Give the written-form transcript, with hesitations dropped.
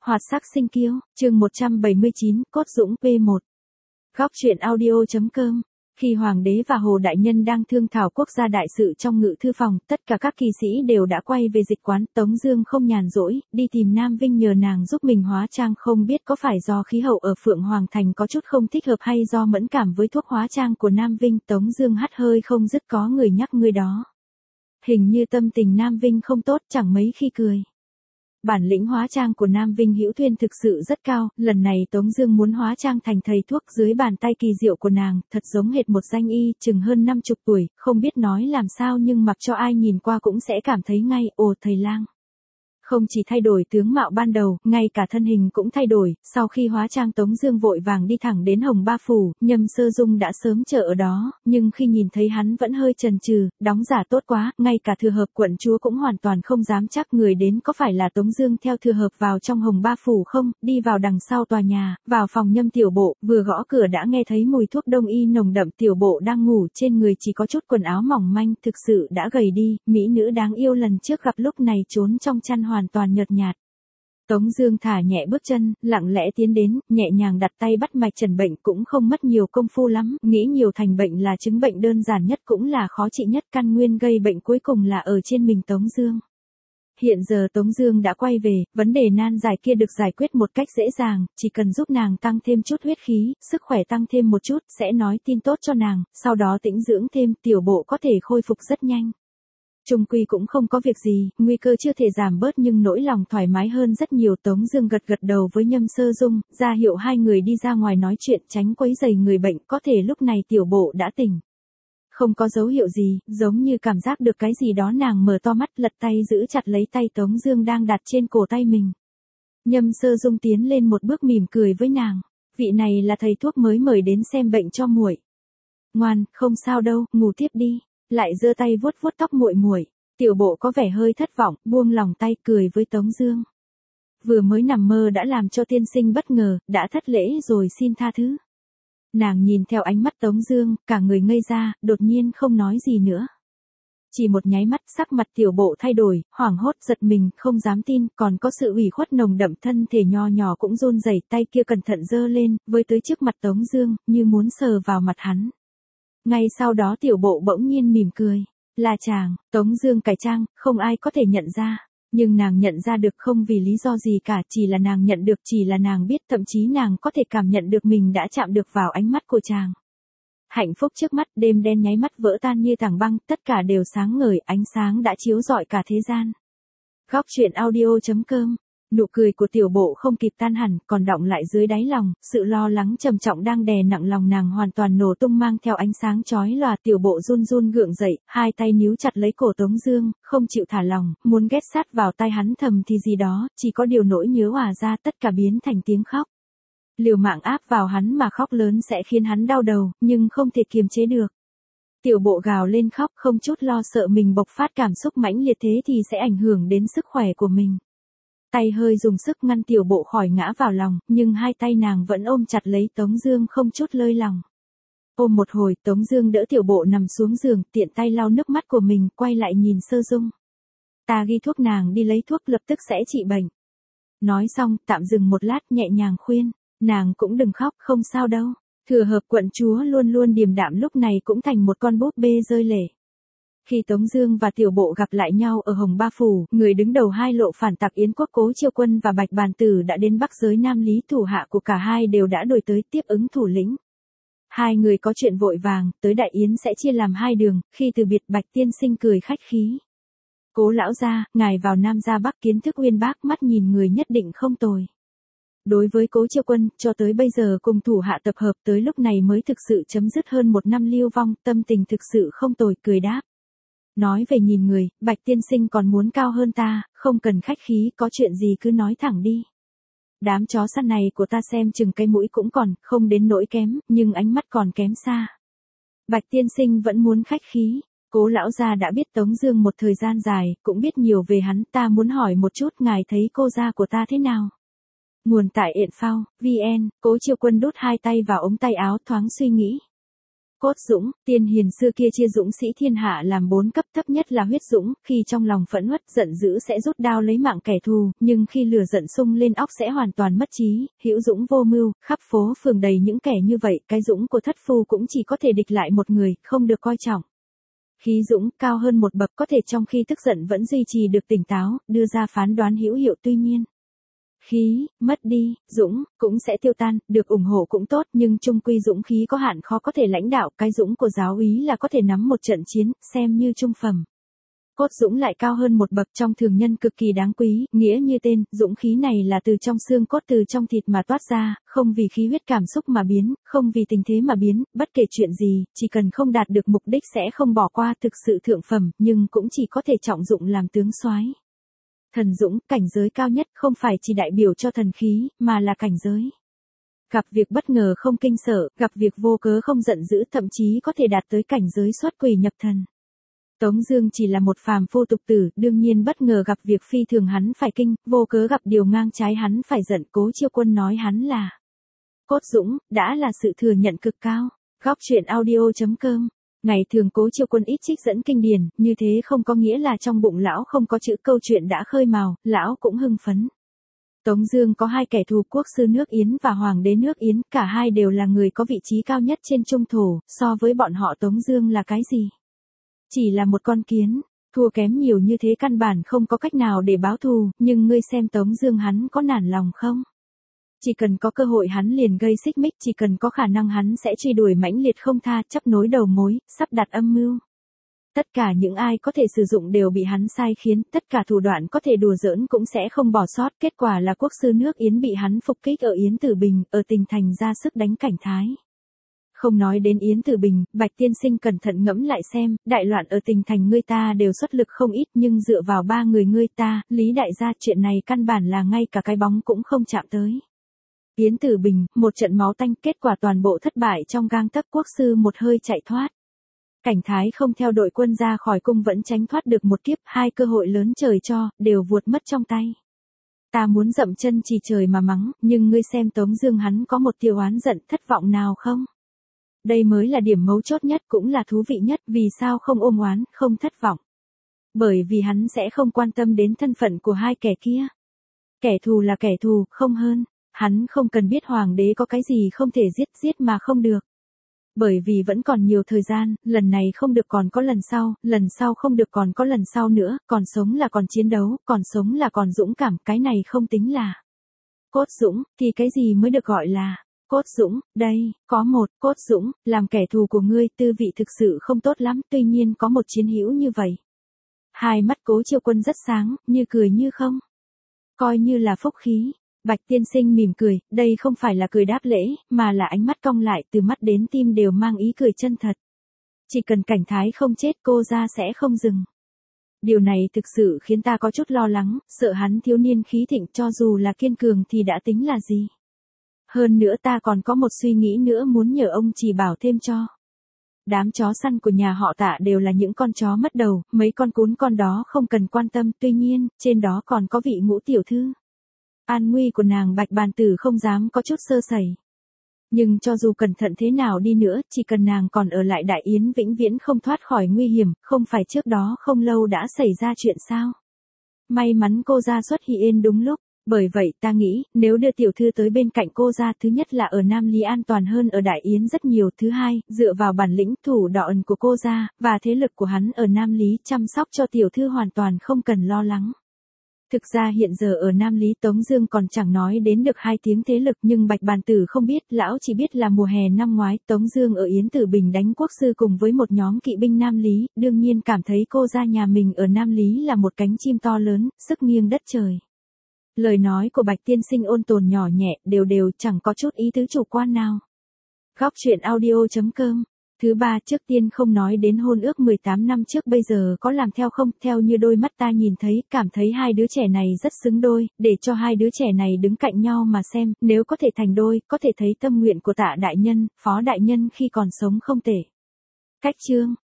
Hoạt sắc sinh kiêu, chương 179, Cốt Dũng P1. Góc truyện audio.com. Khi Hoàng đế và Hồ Đại Nhân đang thương thảo quốc gia đại sự trong ngự thư phòng, tất cả các kỳ sĩ đều đã quay về dịch quán. Tống Dương không nhàn rỗi, đi tìm Nam Vinh nhờ nàng giúp mình hóa trang. Không biết có phải do khí hậu ở Phượng Hoàng Thành có chút không thích hợp hay do mẫn cảm với thuốc hóa trang của Nam Vinh. Tống Dương hắt hơi không dứt, có người nhắc người đó. Hình như tâm tình Nam Vinh không tốt, chẳng mấy khi cười. Bản lĩnh hóa trang của Nam Vinh Hữu Thuyên thực sự rất cao, lần này Tống Dương muốn hóa trang thành thầy thuốc dưới bàn tay kỳ diệu của nàng, thật giống hệt một danh y, chừng hơn 50 tuổi, không biết nói làm sao nhưng mặc cho ai nhìn qua cũng sẽ cảm thấy ngay, ồ thầy lang. Không chỉ thay đổi tướng mạo ban đầu, ngay cả thân hình cũng thay đổi. Sau khi hóa trang, Tống Dương vội vàng đi thẳng đến Hồng Ba Phủ. Nhâm Sơ Dung đã sớm chờ ở đó, nhưng khi nhìn thấy hắn vẫn hơi chần chừ, đóng giả tốt quá. Ngay cả Thừa Hợp quận chúa cũng hoàn toàn không dám chắc người đến có phải là Tống Dương theo Thừa Hợp vào trong Hồng Ba Phủ không. Đi vào đằng sau tòa nhà, vào phòng Nhâm tiểu bộ, vừa gõ cửa đã nghe thấy mùi thuốc đông y nồng đậm. Tiểu bộ đang ngủ, trên người chỉ có chút quần áo mỏng manh, thực sự đã gầy đi. Mỹ nữ đáng yêu lần trước gặp lúc này trốn trong chăn hoàn toàn nhợt nhạt. Tống Dương thả nhẹ bước chân, lặng lẽ tiến đến, nhẹ nhàng đặt tay bắt mạch trần bệnh, cũng không mất nhiều công phu lắm. Nghĩ nhiều thành bệnh là chứng bệnh đơn giản nhất cũng là khó trị nhất, căn nguyên gây bệnh cuối cùng là ở trên mình Tống Dương. Hiện giờ Tống Dương đã quay về, vấn đề nan giải kia được giải quyết một cách dễ dàng, chỉ cần giúp nàng tăng thêm chút huyết khí, sức khỏe tăng thêm một chút, sẽ nói tin tốt cho nàng, sau đó tĩnh dưỡng thêm, tiểu bộ có thể khôi phục rất nhanh. Trung quy cũng không có việc gì, nguy cơ chưa thể giảm bớt nhưng nỗi lòng thoải mái hơn rất nhiều. Tống Dương gật gật đầu với Nhâm Sơ Dung, ra hiệu hai người đi ra ngoài nói chuyện, tránh quấy rầy người bệnh. Có thể lúc này tiểu bộ đã tỉnh, không có dấu hiệu gì, giống như cảm giác được cái gì đó. Nàng mở to mắt, lật tay giữ chặt lấy tay Tống Dương đang đặt trên cổ tay mình. Nhâm Sơ Dung tiến lên một bước mỉm cười với nàng, vị này là thầy thuốc mới mời đến xem bệnh cho muội. Ngoan, không sao đâu, ngủ tiếp đi. Lại giơ tay vuốt vuốt tóc muội muội. Tiểu bộ có vẻ hơi thất vọng, buông lòng tay cười với Tống Dương. Vừa mới nằm mơ đã làm cho tiên sinh bất ngờ, đã thất lễ rồi, xin tha thứ. Nàng nhìn theo ánh mắt Tống Dương, cả người ngây ra, đột nhiên không nói gì nữa. Chỉ một nháy mắt, sắc mặt tiểu bộ thay đổi, hoảng hốt giật mình, không dám tin, còn có sự ủy khuất nồng đậm, thân thể nho nhỏ cũng run rẩy, tay kia cẩn thận giơ lên, với tới trước mặt Tống Dương, như muốn sờ vào mặt hắn. Ngay sau đó tiểu bộ bỗng nhiên mỉm cười. Là chàng. Tống Dương cải trang, không ai có thể nhận ra. Nhưng nàng nhận ra được, không vì lý do gì cả, chỉ là nàng nhận được, chỉ là nàng biết, thậm chí nàng có thể cảm nhận được mình đã chạm được vào ánh mắt của chàng. Hạnh phúc trước mắt, đêm đen nháy mắt vỡ tan như tảng băng, tất cả đều sáng ngời, ánh sáng đã chiếu rọi cả thế gian. Góc truyện audio.com. Nụ cười của tiểu bộ không kịp tan hẳn, còn đọng lại dưới đáy lòng, sự lo lắng trầm trọng đang đè nặng lòng nàng hoàn toàn nổ tung, mang theo ánh sáng chói lòa. Tiểu bộ run run gượng dậy, hai tay níu chặt lấy cổ Tống Dương, không chịu thả lòng, muốn ghét sát vào tai hắn thầm thì gì đó, chỉ có điều nỗi nhớ òa ra, tất cả biến thành tiếng khóc. Liều mạng áp vào hắn mà khóc lớn sẽ khiến hắn đau đầu, nhưng không thể kiềm chế được. Tiểu bộ gào lên khóc, không chút lo sợ mình bộc phát cảm xúc mãnh liệt thế thì sẽ ảnh hưởng đến sức khỏe của mình. Tay hơi dùng sức ngăn tiểu bộ khỏi ngã vào lòng, nhưng hai tay nàng vẫn ôm chặt lấy Tống Dương không chút lơi lòng. Ôm một hồi, Tống Dương đỡ tiểu bộ nằm xuống giường, tiện tay lau nước mắt của mình, quay lại nhìn Sơ Dung. Ta ghi thuốc, nàng đi lấy thuốc, lập tức sẽ trị bệnh. Nói xong, tạm dừng một lát, nhẹ nhàng khuyên, nàng cũng đừng khóc, không sao đâu. Thừa Hợp quận chúa luôn luôn điềm đạm lúc này cũng thành một con búp bê rơi lệ. Khi Tống Dương và tiểu bộ gặp lại nhau ở Hồng Ba Phủ, người đứng đầu hai lộ phản tặc Yến Quốc Cố Chiêu Quân và Bạch Bàn Tử đã đến Bắc Giới Nam Lý, thủ hạ của cả hai đều đã đuổi tới tiếp ứng thủ lĩnh. Hai người có chuyện vội vàng, tới Đại Yến sẽ chia làm hai đường. Khi từ biệt, Bạch tiên sinh cười khách khí. Cố lão gia, ngài vào Nam ra Bắc, kiến thức uyên bác, mắt nhìn người nhất định không tồi. Đối với Cố Chiêu Quân, cho tới bây giờ cùng thủ hạ tập hợp, tới lúc này mới thực sự chấm dứt hơn một năm lưu vong, tâm tình thực sự không tồi, cười đáp. Nói về nhìn người, Bạch tiên sinh còn muốn cao hơn ta, không cần khách khí, có chuyện gì cứ nói thẳng đi. Đám chó săn này của ta xem chừng cái mũi cũng còn, không đến nỗi kém, nhưng ánh mắt còn kém xa. Bạch tiên sinh vẫn muốn khách khí. Cố lão gia đã biết Tống Dương một thời gian dài, cũng biết nhiều về hắn, ta muốn hỏi một chút, ngài thấy cô gia của ta thế nào? Nguồn tại Yện Phao, VN. Cố Chiêu Quân đút hai tay vào ống tay áo, thoáng suy nghĩ. Cốt dũng, tiên hiền xưa kia chia dũng sĩ thiên hạ làm 4 cấp, thấp nhất là huyết dũng, khi trong lòng phẫn uất giận dữ sẽ rút đao lấy mạng kẻ thù, nhưng khi lửa giận sung lên óc sẽ hoàn toàn mất trí. Hữu dũng vô mưu, khắp phố phường đầy những kẻ như vậy, cái dũng của thất phu cũng chỉ có thể địch lại một người, không được coi trọng. Khí dũng, cao hơn một bậc, có thể trong khi tức giận vẫn duy trì được tỉnh táo, đưa ra phán đoán hữu hiệu. Tuy nhiên, khí, mất đi, dũng, cũng sẽ tiêu tan, được ủng hộ cũng tốt, nhưng chung quy dũng khí có hạn, khó có thể lãnh đạo. Cái dũng của giáo úy là có thể nắm một trận chiến, xem như trung phẩm. Cốt dũng lại cao hơn một bậc, trong thường nhân cực kỳ đáng quý, nghĩa như tên, dũng khí này là từ trong xương cốt, từ trong thịt mà toát ra, không vì khí huyết cảm xúc mà biến, không vì tình thế mà biến, bất kể chuyện gì, chỉ cần không đạt được mục đích sẽ không bỏ qua, thực sự thượng phẩm, nhưng cũng chỉ có thể trọng dụng làm tướng soái. Thần dũng, cảnh giới cao nhất, không phải chỉ đại biểu cho thần khí, mà là cảnh giới. Gặp việc bất ngờ không kinh sợ, gặp việc vô cớ không giận dữ, thậm chí có thể đạt tới cảnh giới xuất quỷ nhập thần. Tống Dương chỉ là một phàm phu tục tử, đương nhiên bất ngờ gặp việc phi thường hắn phải kinh, vô cớ gặp điều ngang trái hắn phải giận. Cố Chiêu Quân nói hắn là cốt dũng, đã là sự thừa nhận cực cao. Góc truyện audio.com. Ngày thường Cố Chiêu Quân ít trích dẫn kinh điển, như thế không có nghĩa là trong bụng lão không có chữ, câu chuyện đã khơi mào, lão cũng hưng phấn. Tống Dương có 2 kẻ thù, quốc sư nước Yến và hoàng đế nước Yến, cả hai đều là người có vị trí cao nhất trên trung thổ, so với bọn họ Tống Dương là cái gì? Chỉ là một con kiến, thua kém nhiều như thế căn bản không có cách nào để báo thù, nhưng ngươi xem Tống Dương hắn có nản lòng không? Chỉ cần có cơ hội hắn liền gây xích mích, chỉ cần có khả năng hắn sẽ truy đuổi mãnh liệt không tha, chấp nối đầu mối, sắp đặt âm mưu. Tất cả những ai có thể sử dụng đều bị hắn sai khiến, tất cả thủ đoạn có thể đùa giỡn cũng sẽ không bỏ sót. Kết quả là quốc sư nước Yến bị hắn phục kích ở Yến Tử Bình, ở Tỉnh Thành ra sức đánh Cảnh Thái. Không nói đến Yến Tử Bình, Bạch tiên sinh cẩn thận ngẫm lại xem, đại loạn ở Tỉnh Thành ngươi ta đều xuất lực không ít, nhưng dựa vào 3 người ngươi ta, Lý đại gia, chuyện này căn bản là ngay cả cái bóng cũng không chạm tới. Yến Tử Bình, một trận máu tanh, kết quả toàn bộ thất bại trong gang tấc, quốc sư một hơi chạy thoát. Cảnh Thái không theo đội quân ra khỏi cung vẫn tránh thoát được một kiếp, 2 cơ hội lớn trời cho, đều vuột mất trong tay. Ta muốn dậm chân chỉ trời mà mắng, nhưng ngươi xem Tống Dương hắn có một tia oán giận, thất vọng nào không? Đây mới là điểm mấu chốt nhất, cũng là thú vị nhất, vì sao không ôm oán, không thất vọng? Bởi vì hắn sẽ không quan tâm đến thân phận của 2 kẻ kia. Kẻ thù là kẻ thù, không hơn. Hắn không cần biết hoàng đế có cái gì không thể giết mà không được. Bởi vì vẫn còn nhiều thời gian, lần này không được còn có lần sau không được còn có lần sau nữa, còn sống là còn chiến đấu, còn sống là còn dũng cảm, cái này không tính là cốt dũng, thì cái gì mới được gọi là cốt dũng? Đây, có một, cốt dũng, làm kẻ thù của ngươi, tư vị thực sự không tốt lắm, tuy nhiên có một chiến hữu như vậy. 2 mắt Cố Chiêu Quân rất sáng, như cười như không. Coi như là phúc khí. Bạch tiên sinh mỉm cười, đây không phải là cười đáp lễ, mà là ánh mắt cong lại, từ mắt đến tim đều mang ý cười chân thật. Chỉ cần Cảnh Thái không chết, cô ra sẽ không dừng. Điều này thực sự khiến ta có chút lo lắng, sợ hắn thiếu niên khí thịnh, cho dù là kiên cường thì đã tính là gì. Hơn nữa ta còn có một suy nghĩ nữa muốn nhờ ông chỉ bảo thêm cho. Đám chó săn của nhà họ Tạ đều là những con chó mất đầu, mấy con cún con đó không cần quan tâm, tuy nhiên, trên đó còn có vị Ngũ tiểu thư. An nguy của nàng Bạch Bàn Tử không dám có chút sơ sẩy. Nhưng cho dù cẩn thận thế nào đi nữa, chỉ cần nàng còn ở lại Đại Yến vĩnh viễn không thoát khỏi nguy hiểm, không phải trước đó không lâu đã xảy ra chuyện sao? May mắn cô ra xuất hiện đúng lúc, bởi vậy ta nghĩ, nếu đưa tiểu thư tới bên cạnh cô ra, thứ nhất là ở Nam Lý an toàn hơn ở Đại Yến rất nhiều, thứ hai, dựa vào bản lĩnh thủ đoạn của cô ra, và thế lực của hắn ở Nam Lý, chăm sóc cho tiểu thư hoàn toàn không cần lo lắng. Thực ra hiện giờ ở Nam Lý Tống Dương còn chẳng nói đến được 2 tiếng thế lực, nhưng Bạch Bàn Tử không biết, lão chỉ biết là mùa hè năm ngoái Tống Dương ở Yến Tử Bình đánh quốc sư cùng với một nhóm kỵ binh Nam Lý, đương nhiên cảm thấy cô gia nhà mình ở Nam Lý là một cánh chim to lớn, sức nghiêng đất trời. Lời nói của Bạch tiên sinh ôn tồn nhỏ nhẹ, đều chẳng có chút ý tứ chủ quan nào. Góc truyện audio.com. Thứ 3, trước tiên không nói đến hôn ước 18 năm trước bây giờ có làm theo không, theo như đôi mắt ta nhìn thấy, cảm thấy 2 đứa trẻ này rất xứng đôi, để cho 2 đứa trẻ này đứng cạnh nhau mà xem, nếu có thể thành đôi, có thể thấy tâm nguyện của Tạ đại nhân, Phó đại nhân khi còn sống không tệ. Cách chương